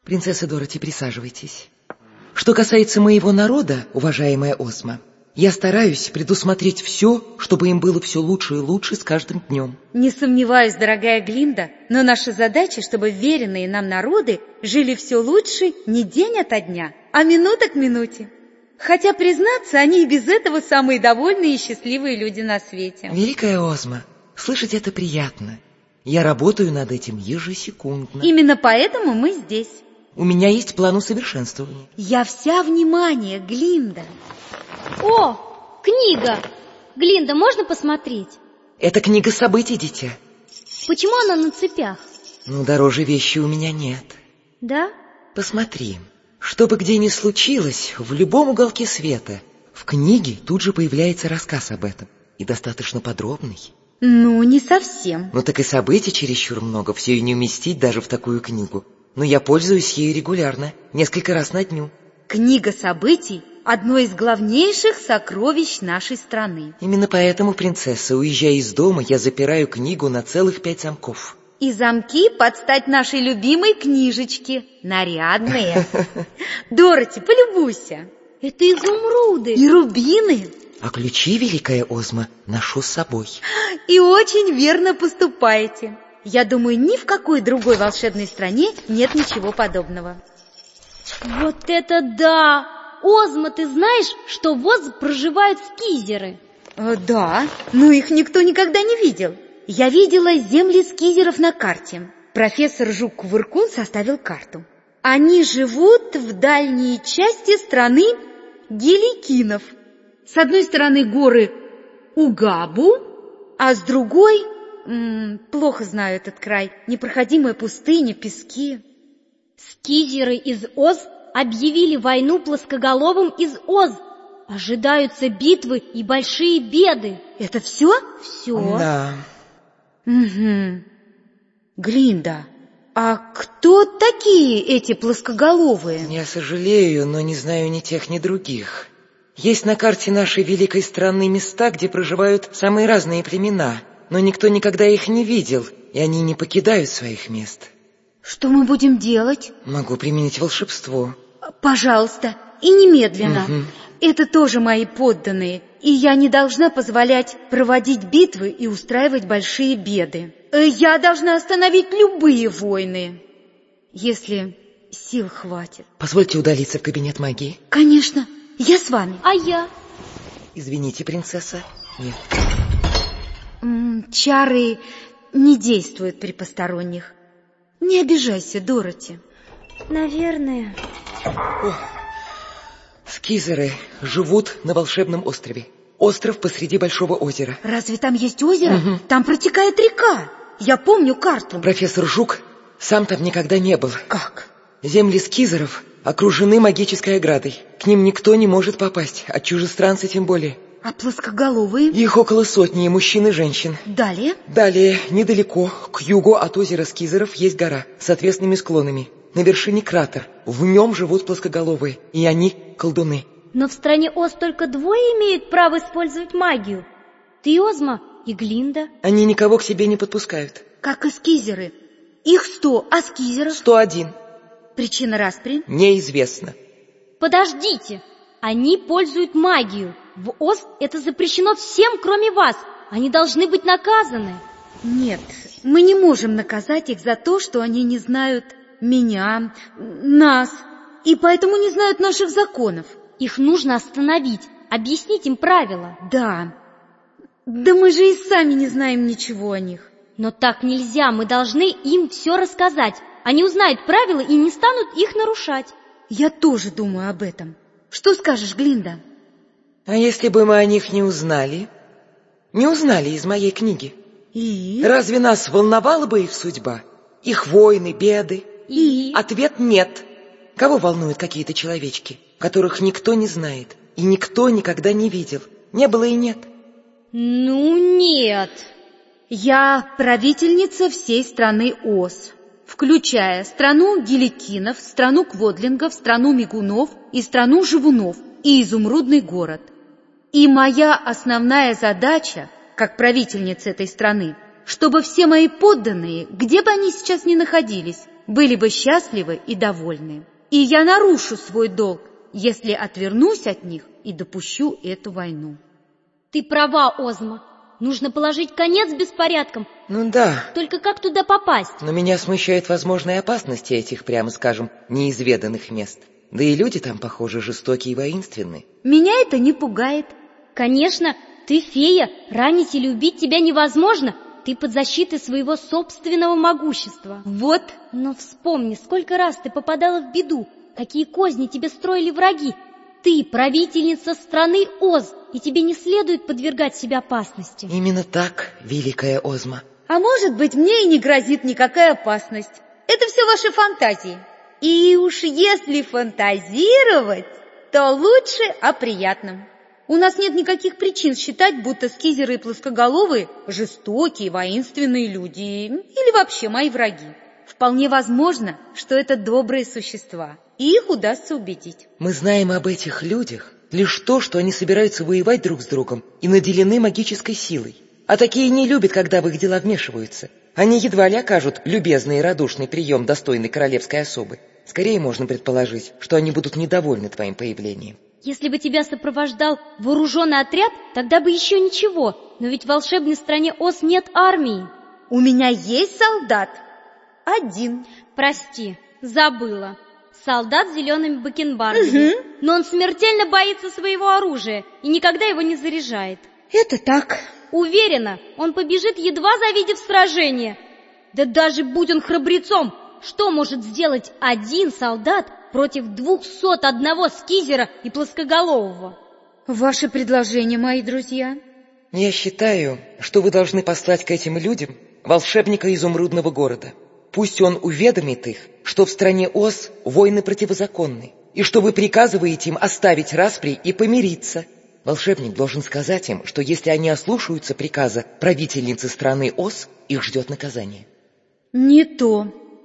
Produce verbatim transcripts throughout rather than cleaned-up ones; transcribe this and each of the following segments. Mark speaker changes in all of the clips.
Speaker 1: Принцесса Дороти, присаживайтесь. Что касается моего народа, уважаемая Озма, я стараюсь предусмотреть все, чтобы им было все лучше и лучше с каждым днем.
Speaker 2: Не сомневаюсь, дорогая Глинда, но наша задача, чтобы веренные нам народы жили все лучше не день ото дня, а минута к минуте. Хотя, признаться, они и без этого самые довольные и счастливые люди на свете.
Speaker 1: Великая Озма, слышать это приятно. Я работаю над этим ежесекундно.
Speaker 2: Именно поэтому мы здесь.
Speaker 1: У меня есть план усовершенствования.
Speaker 2: Я вся внимание, Глинда.
Speaker 3: О, книга! Глинда, можно посмотреть?
Speaker 1: Это книга событий, дитя.
Speaker 3: Почему она на цепях?
Speaker 1: Ну, дороже вещи у меня нет.
Speaker 3: Да?
Speaker 1: Посмотри. Что бы где ни случилось, в любом уголке света, в книге тут же появляется рассказ об этом. И достаточно подробный.
Speaker 2: Ну, не совсем.
Speaker 1: Ну, так и событий чересчур много, все и не уместить даже в такую книгу. Но я пользуюсь ею регулярно, несколько раз на дню.
Speaker 2: Книга событий – одно из главнейших сокровищ нашей страны.
Speaker 1: Именно поэтому, принцесса, уезжая из дома, я запираю книгу на целых пять замков.
Speaker 2: И замки под стать нашей любимой книжечке. Нарядные. Дороти, полюбуйся.
Speaker 3: Это изумруды.
Speaker 2: И рубины.
Speaker 1: А ключи, великая Озма, ношу с собой.
Speaker 2: И очень верно поступаете. Я думаю, ни в какой другой волшебной стране нет ничего подобного.
Speaker 3: Вот это да! Озма, ты знаешь, что в Оз проживают скизеры?
Speaker 2: Э, да, но их никто никогда не видел. Я видела земли скизеров на карте. Профессор Жук-Кувыркун составил карту. Они живут в дальней части страны геликинов. С одной стороны горы Угабу, а с другой... М-м, плохо знаю этот край. Непроходимая пустыня, пески.
Speaker 3: Скизеры из Оз объявили войну плоскоголовым из Оз. Ожидаются битвы и большие беды.
Speaker 2: Это все?
Speaker 3: Все.
Speaker 1: Да.
Speaker 2: Угу. Глинда, а кто такие эти плоскоголовые?
Speaker 1: Я сожалею, но не знаю ни тех, ни других. Есть на карте нашей великой страны места, где проживают самые разные племена, но никто никогда их не видел, и они не покидают своих мест.
Speaker 2: Что мы будем делать?
Speaker 1: Могу применить волшебство.
Speaker 2: Пожалуйста, и немедленно.
Speaker 1: Угу.
Speaker 2: Это тоже мои подданные, и я не должна позволять проводить битвы и устраивать большие беды. Я должна остановить любые войны, если сил хватит.
Speaker 1: Позвольте удалиться в кабинет магии.
Speaker 2: Конечно, я с вами.
Speaker 3: А я?
Speaker 1: Извините, принцесса. Нет.
Speaker 2: М, Чары не действуют при посторонних. Не обижайся, Дороти.
Speaker 3: Наверное.
Speaker 1: О, скизеры живут на волшебном острове. Остров посреди большого озера.
Speaker 2: Разве там есть озеро?
Speaker 1: Угу.
Speaker 2: Там протекает река. Я помню карту.
Speaker 1: Профессор Жук сам там никогда не был.
Speaker 2: Как?
Speaker 1: Земли скизеров окружены магической оградой. К ним никто не может попасть, а чужестранцы тем более.
Speaker 2: А плоскоголовые?
Speaker 1: Их около сотни, и мужчин и женщин.
Speaker 2: Далее?
Speaker 1: Далее, недалеко, к югу от озера скизеров есть гора с отвесными склонами. На вершине кратер. В нем живут плоскоголовые, и они колдуны.
Speaker 3: Но в стране Оз только двое имеют право использовать магию. Ты, Озма, и Глинда.
Speaker 1: Они никого к себе не подпускают.
Speaker 2: Как и скизеры. Их сто, а скизеров?
Speaker 1: Сто один.
Speaker 2: Причина распри?
Speaker 1: Неизвестно.
Speaker 3: Подождите. Они пользуют магию. В Оз это запрещено всем, кроме вас. Они должны быть наказаны.
Speaker 2: Нет, мы не можем наказать их за то, что они не знают меня, нас, и поэтому не знают наших законов.
Speaker 3: Их нужно остановить, объяснить им правила.
Speaker 2: Да, да мы же и сами не знаем ничего о них.
Speaker 3: Но так нельзя, мы должны им все рассказать. Они узнают правила и не станут их нарушать.
Speaker 2: Я тоже думаю об этом. Что скажешь, Глинда?
Speaker 1: А если бы мы о них не узнали? Не узнали из моей книги?
Speaker 2: И?
Speaker 1: Разве нас волновала бы их судьба? Их войны, беды?
Speaker 3: И?
Speaker 1: Ответ нет. Кого волнуют какие-то человечки, которых никто не знает и никто никогда не видел? Не было и нет.
Speaker 3: Ну нет.
Speaker 2: Я правительница всей страны Оз, включая страну геликинов, страну кводлингов, страну мигунов и страну живунов и изумрудный город. И моя основная задача, как правительница этой страны, чтобы все мои подданные, где бы они сейчас ни находились, были бы счастливы и довольны. И я нарушу свой долг, если отвернусь от них и допущу эту войну.
Speaker 3: Ты права, Озма. Нужно положить конец беспорядкам.
Speaker 1: Ну да.
Speaker 3: Только как туда попасть?
Speaker 1: Но меня смущают возможные опасности этих, прямо скажем, неизведанных мест. Да и люди там, похоже, жестокие и воинственные.
Speaker 2: Меня это не пугает.
Speaker 3: Конечно, ты фея, ранить или убить тебя невозможно. Ты под защитой своего собственного могущества.
Speaker 2: Вот.
Speaker 3: Но вспомни, сколько раз ты попадала в беду, какие козни тебе строили враги. Ты правительница страны Оз, и тебе не следует подвергать себя опасности.
Speaker 1: Именно так, великая Озма.
Speaker 2: А может быть, мне и не грозит никакая опасность. Это все ваши фантазии. И уж если фантазировать, то лучше о приятном. У нас нет никаких причин считать, будто скизеры и плоскоголовые жестокие, воинственные люди или вообще мои враги. Вполне возможно, что это добрые существа, и их удастся убедить.
Speaker 1: Мы знаем об этих людях лишь то, что они собираются воевать друг с другом и наделены магической силой. А такие не любят, когда в их дела вмешиваются. Они едва ли окажут любезный и радушный прием, достойный королевской особы. Скорее можно предположить, что они будут недовольны твоим появлением.
Speaker 3: Если бы тебя сопровождал вооруженный отряд, тогда бы еще ничего. Но ведь в волшебной стране Оз нет армии.
Speaker 2: У меня есть солдат. Один.
Speaker 3: Прости, забыла. Солдат с зелеными бакенбардами. Угу. Но он смертельно боится своего оружия и никогда его не заряжает.
Speaker 2: Это так.
Speaker 3: Уверена, он побежит, едва завидев сражение. Да даже будь он храбрецом, что может сделать один солдат против двухсот одного скизера и плоскоголового?
Speaker 2: Ваше предложение, мои друзья?
Speaker 1: Я считаю, что вы должны послать к этим людям волшебника изумрудного города. Пусть он уведомит их, что в стране Оз войны противозаконны, и что вы приказываете им оставить распри и помириться. Волшебник должен сказать им, что если они ослушаются приказа правительницы страны Оз, их ждет наказание.
Speaker 2: Не то.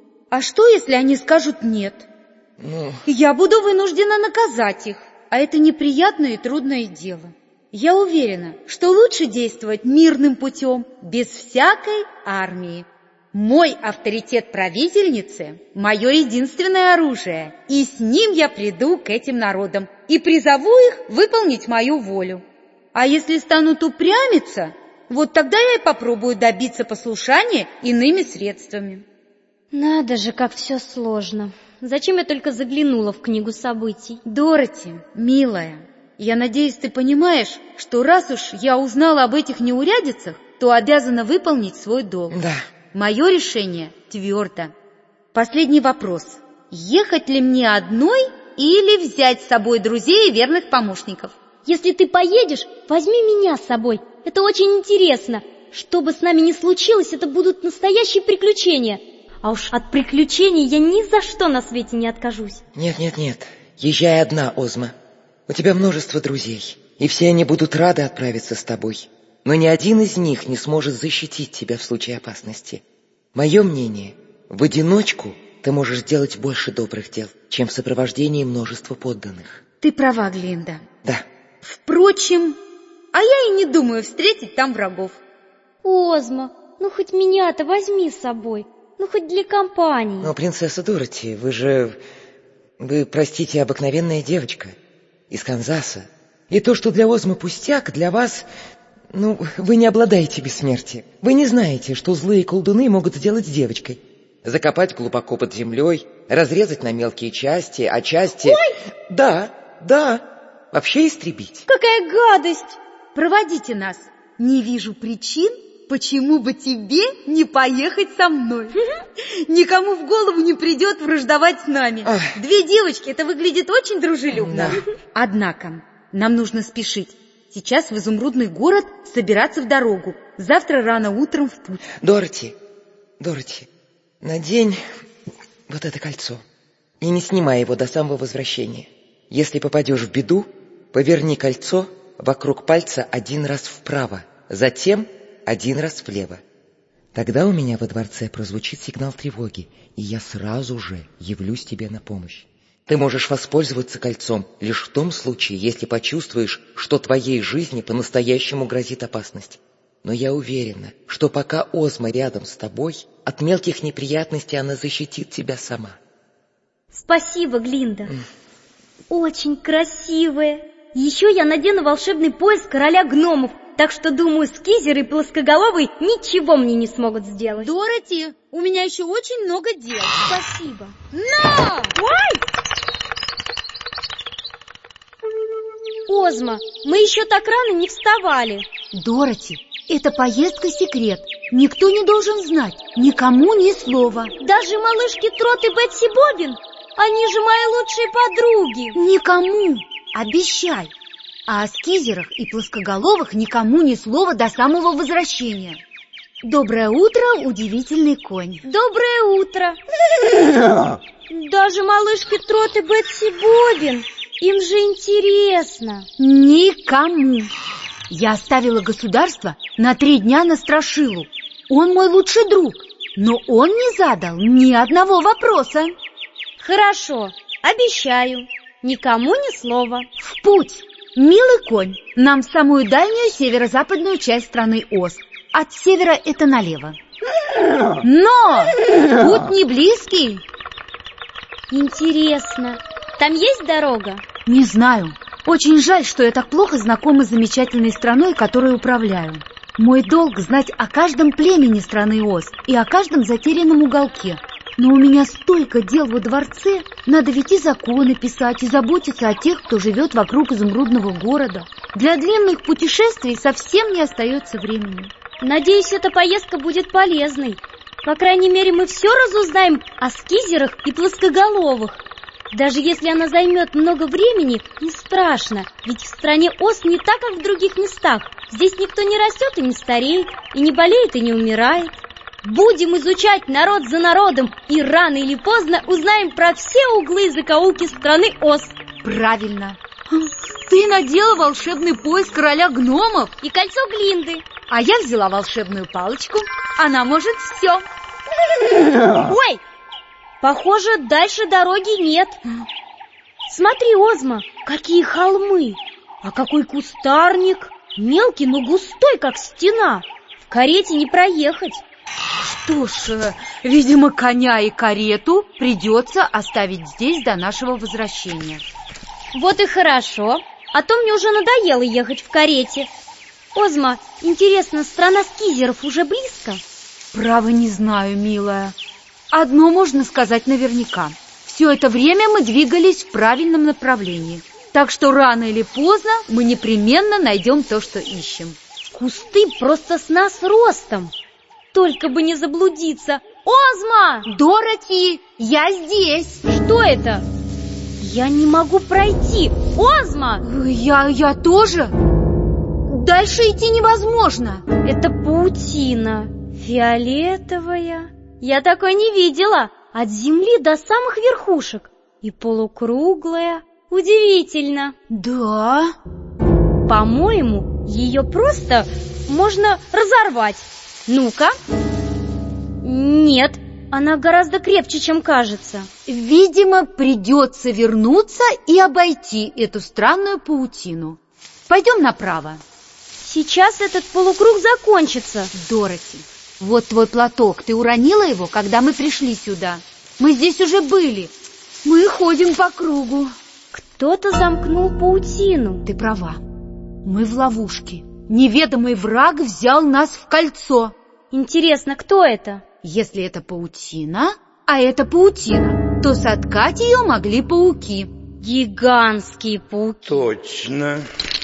Speaker 2: А что, если они скажут «нет»?
Speaker 1: Ну...
Speaker 2: Я буду вынуждена наказать их, а это неприятное и трудное дело. Я уверена, что лучше действовать мирным путем, без всякой армии. Мой авторитет правительницы – мое единственное оружие, и с ним я приду к этим народам и призову их выполнить мою волю. А если станут упрямиться, вот тогда я и попробую добиться послушания иными средствами.
Speaker 3: Надо же, как все сложно. Зачем я только заглянула в книгу событий?
Speaker 2: Дороти, милая, я надеюсь, ты понимаешь, что раз уж я узнала об этих неурядицах, то обязана выполнить свой долг.
Speaker 1: Да.
Speaker 2: Мое решение твердо. Последний вопрос. Ехать ли мне одной или взять с собой друзей и верных помощников?
Speaker 3: Если ты поедешь, возьми меня с собой. Это очень интересно. Что бы с нами ни случилось, это будут настоящие приключения. А уж от приключений я ни за что на свете не откажусь.
Speaker 1: Нет, нет, нет. Езжай одна, Озма. У тебя множество друзей, и все они будут рады отправиться с тобой. Но ни один из них не сможет защитить тебя в случае опасности. Мое мнение, в одиночку ты можешь сделать больше добрых дел, чем в сопровождении множества подданных.
Speaker 2: Ты права, Глинда.
Speaker 1: Да.
Speaker 2: Впрочем, а я и не думаю встретить там врагов.
Speaker 3: Озма, ну хоть меня-то возьми с собой, ну хоть для компании.
Speaker 1: Но, принцесса Дороти, вы же... Вы, простите, обыкновенная девочка из Канзаса. И то, что для Озмы пустяк, для вас... Ну, вы не обладаете бессмертием. Вы не знаете, что злые колдуны могут сделать с девочкой. Закопать глубоко под землей, разрезать на мелкие части, а части...
Speaker 3: Ой!
Speaker 1: Да, да, вообще истребить.
Speaker 3: Какая гадость!
Speaker 2: Проводите нас. Не вижу причин, почему бы тебе не поехать со мной. Никому в голову не придет враждовать с нами.
Speaker 1: Ах.
Speaker 2: Две девочки, это выглядит очень дружелюбно.
Speaker 1: Да.
Speaker 2: Однако, нам нужно спешить. Сейчас в изумрудный город собираться в дорогу. Завтра рано утром в путь.
Speaker 1: Дороти, Дороти, надень вот это кольцо и не снимай его до самого возвращения. Если попадешь в беду, поверни кольцо вокруг пальца один раз вправо, затем один раз влево. Тогда у меня во дворце прозвучит сигнал тревоги, и я сразу же явлюсь тебе на помощь. Ты можешь воспользоваться кольцом лишь в том случае, если почувствуешь, что твоей жизни по-настоящему грозит опасность. Но я уверена, что пока Озма рядом с тобой, От мелких неприятностей она защитит тебя сама.
Speaker 3: Спасибо, Глинда. Mm. Очень красивая. Еще я надену волшебный пояс короля гномов, так что, думаю, Скизер и Плоскоголовый ничего мне не смогут сделать.
Speaker 2: Дороти, у меня еще очень много дел.
Speaker 3: Спасибо.
Speaker 2: Но!
Speaker 3: Ой! Озма, мы еще так рано не вставали.
Speaker 2: Дороти, эта поездка секрет. Никто не должен знать, никому ни слова.
Speaker 3: Даже малышки Трот и Бетси Бобин? Они же мои лучшие подруги.
Speaker 2: Никому, обещай. А о Скизерах и Плоскоголовых никому ни слова до самого возвращения. Доброе утро, удивительный конь.
Speaker 3: Доброе утро. Даже малышки Трот и Бетси Бобин. Им же интересно.
Speaker 2: Никому. Я оставила государство на три дня на Страшилу. Он мой лучший друг, но он не задал ни одного вопроса.
Speaker 3: Хорошо, обещаю. Никому ни слова.
Speaker 2: В путь, милый конь. Нам в самую дальнюю северо-западную часть страны Оз. От севера это налево. Но путь не близкий.
Speaker 3: Интересно, там есть дорога?
Speaker 2: Не знаю. Очень жаль, что я так плохо знакома с замечательной страной, которой управляю. Мой долг знать о каждом племени страны Оз и о каждом затерянном уголке. Но у меня столько дел во дворце. Надо ведь и законы писать, и заботиться о тех, кто живет вокруг изумрудного города. Для длинных путешествий совсем не остается времени.
Speaker 3: Надеюсь, эта поездка будет полезной. По крайней мере, мы все разузнаем о Скизерах и Плоскоголовых. Даже если она займет много времени, не страшно, ведь в стране Оз не так, как в других местах. Здесь никто не растет и не стареет, и не болеет и не умирает. Будем изучать народ за народом, и рано или поздно узнаем про все углы и закоулки страны Оз.
Speaker 2: Правильно. Ты надела волшебный пояс короля гномов
Speaker 3: и кольцо Глинды.
Speaker 2: А я взяла волшебную палочку. Она может все.
Speaker 3: Ой! Похоже, дальше дороги нет. Смотри, Озма, какие холмы. А какой кустарник. Мелкий, но густой, как стена. В карете не проехать.
Speaker 2: Что ж, видимо, коня и карету придется оставить здесь до нашего возвращения.
Speaker 3: Вот и хорошо. А то мне уже надоело ехать в карете. Озма, интересно, страна Скизеров уже близко?
Speaker 2: Право не знаю, милая. Одно можно сказать наверняка. Все это время мы двигались в правильном направлении. Так что рано или поздно мы непременно найдем то, что ищем.
Speaker 3: Кусты просто с нас ростом. Только бы не заблудиться. Озма!
Speaker 2: Дороти, я здесь.
Speaker 3: Что это? Я не могу пройти. Озма!
Speaker 2: Я, я тоже. Дальше идти невозможно.
Speaker 3: Это паутина. Фиолетовая. Я такой не видела. От земли до самых верхушек. И полукруглая. Удивительно.
Speaker 2: Да?
Speaker 3: По-моему, ее просто можно разорвать. Ну-ка. Нет, она гораздо крепче, чем кажется.
Speaker 2: Видимо, придется вернуться и обойти эту странную паутину. Пойдем направо.
Speaker 3: Сейчас этот полукруг закончится.
Speaker 2: Дороти, вот твой платок. Ты уронила его, когда мы пришли сюда. Мы здесь уже были. Мы ходим по кругу.
Speaker 3: Кто-то замкнул паутину.
Speaker 2: Ты права. Мы в ловушке. Неведомый враг взял нас в кольцо.
Speaker 3: Интересно, кто это?
Speaker 2: Если это паутина, а это паутина, то соткать ее могли пауки.
Speaker 3: Гигантские пауки.
Speaker 4: Точно.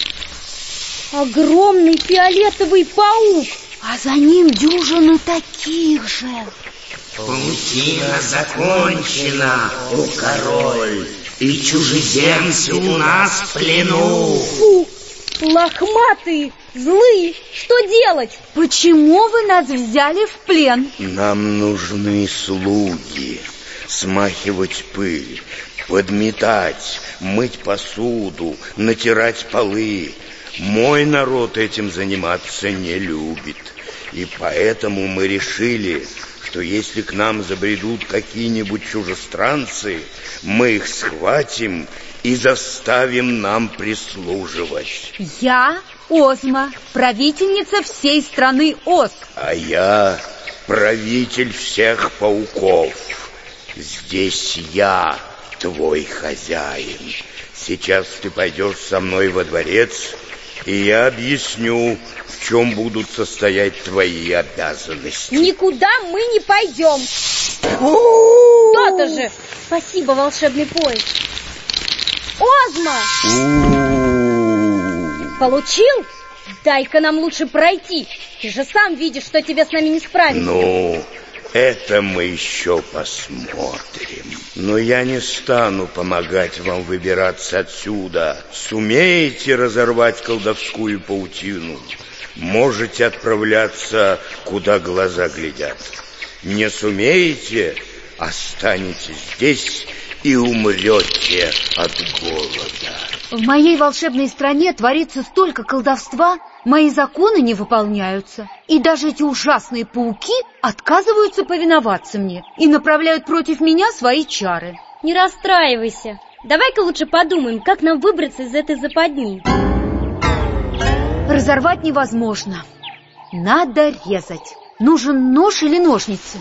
Speaker 3: Огромный фиолетовый паук.
Speaker 2: А за ним дюжина таких же.
Speaker 4: Паутина закончена, о король, и чужеземцы у нас в плену.
Speaker 3: Фу, лохматые, злые, что делать?
Speaker 2: Почему вы нас взяли в плен?
Speaker 4: Нам нужны слуги, смахивать пыль, подметать, мыть посуду, натирать полы. Мой народ этим заниматься не любит, и поэтому мы решили, что если к нам забредут какие-нибудь чужестранцы, мы их схватим и заставим нам прислуживать.
Speaker 2: Я Озма, правительница всей страны Оз.
Speaker 4: А я правитель всех пауков. Здесь я твой хозяин. Сейчас ты пойдешь со мной во дворец, и я объясню, в чем будут состоять твои обязанности.
Speaker 3: Никуда мы не пойдем. То-то же. Спасибо, волшебный поезд. Озма! Получил? Дай-ка нам лучше пройти. Ты же сам видишь, что тебе с нами не справиться.
Speaker 4: Ну, это мы еще посмотрим. Но я не стану помогать вам выбираться отсюда. Сумеете разорвать колдовскую паутину, можете отправляться, куда глаза глядят. Не сумеете, останетесь здесь и умрете от голода.
Speaker 2: В моей волшебной стране творится столько колдовства, мои законы не выполняются. И даже эти ужасные пауки отказываются повиноваться мне и направляют против меня свои чары.
Speaker 3: Не расстраивайся. Давай-ка лучше подумаем, как нам выбраться из этой западни.
Speaker 2: Разорвать невозможно. Надо резать. Нужен нож или ножницы.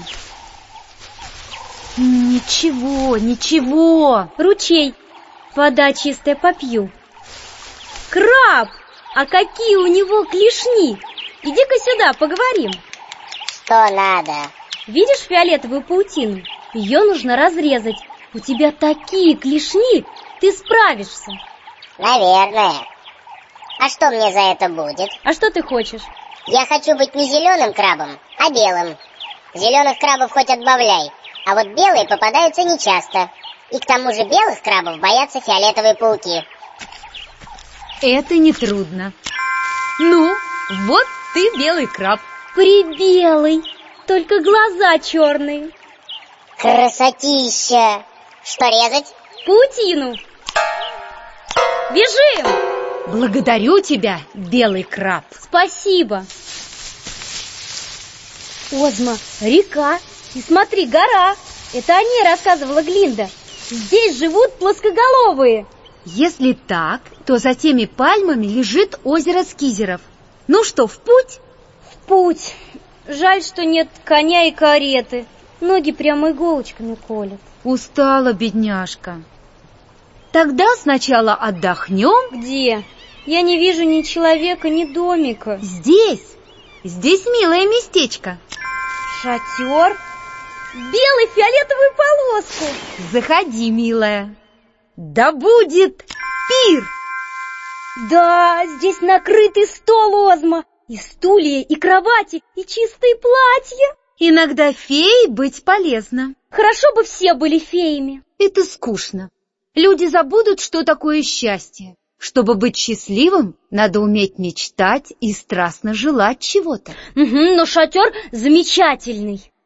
Speaker 2: Ничего, ничего.
Speaker 3: Ручей. Вода чистая, попью. Краб! А какие у него клешни! Иди-ка сюда, поговорим.
Speaker 5: Что надо?
Speaker 3: Видишь фиолетовую паутину? Ее нужно разрезать. У тебя такие клешни, ты справишься.
Speaker 5: Наверное. А что мне за это будет?
Speaker 3: А что ты хочешь?
Speaker 5: Я хочу быть не зеленым крабом, а белым. Зеленых крабов хоть отбавляй, а вот белые попадаются нечасто. И к тому же белых крабов боятся фиолетовые пауки.
Speaker 2: Это нетрудно. Ну, вот ты белый краб.
Speaker 3: Прибелый, только глаза черные.
Speaker 5: Красотища! Что резать?
Speaker 3: Паутину. Бежим!
Speaker 2: Благодарю тебя, белый краб.
Speaker 3: Спасибо. Озма, река. И смотри, гора. Это о ней рассказывала Глинда. Здесь живут плоскоголовые.
Speaker 2: Если так, то за теми пальмами лежит озеро Скизеров. Ну что, в путь?
Speaker 3: В путь. Жаль, что нет коня и кареты. Ноги прямо иголочками колят.
Speaker 2: Устала, бедняжка. Тогда сначала отдохнем.
Speaker 3: Где? Я не вижу ни человека, ни домика.
Speaker 2: Здесь. Здесь милое местечко.
Speaker 3: Шатер? Белый фиолетовую полоску.
Speaker 2: Заходи, милая. Да будет пир!
Speaker 3: Да, здесь накрытый стол, Озма. И стулья, и кровати, и чистые платья.
Speaker 2: Иногда феей быть полезно.
Speaker 3: Хорошо бы все были феями.
Speaker 2: Это скучно. Люди забудут, что такое счастье. Чтобы быть счастливым, надо уметь мечтать и страстно желать чего-то.
Speaker 3: Угу, но шатер замечательный.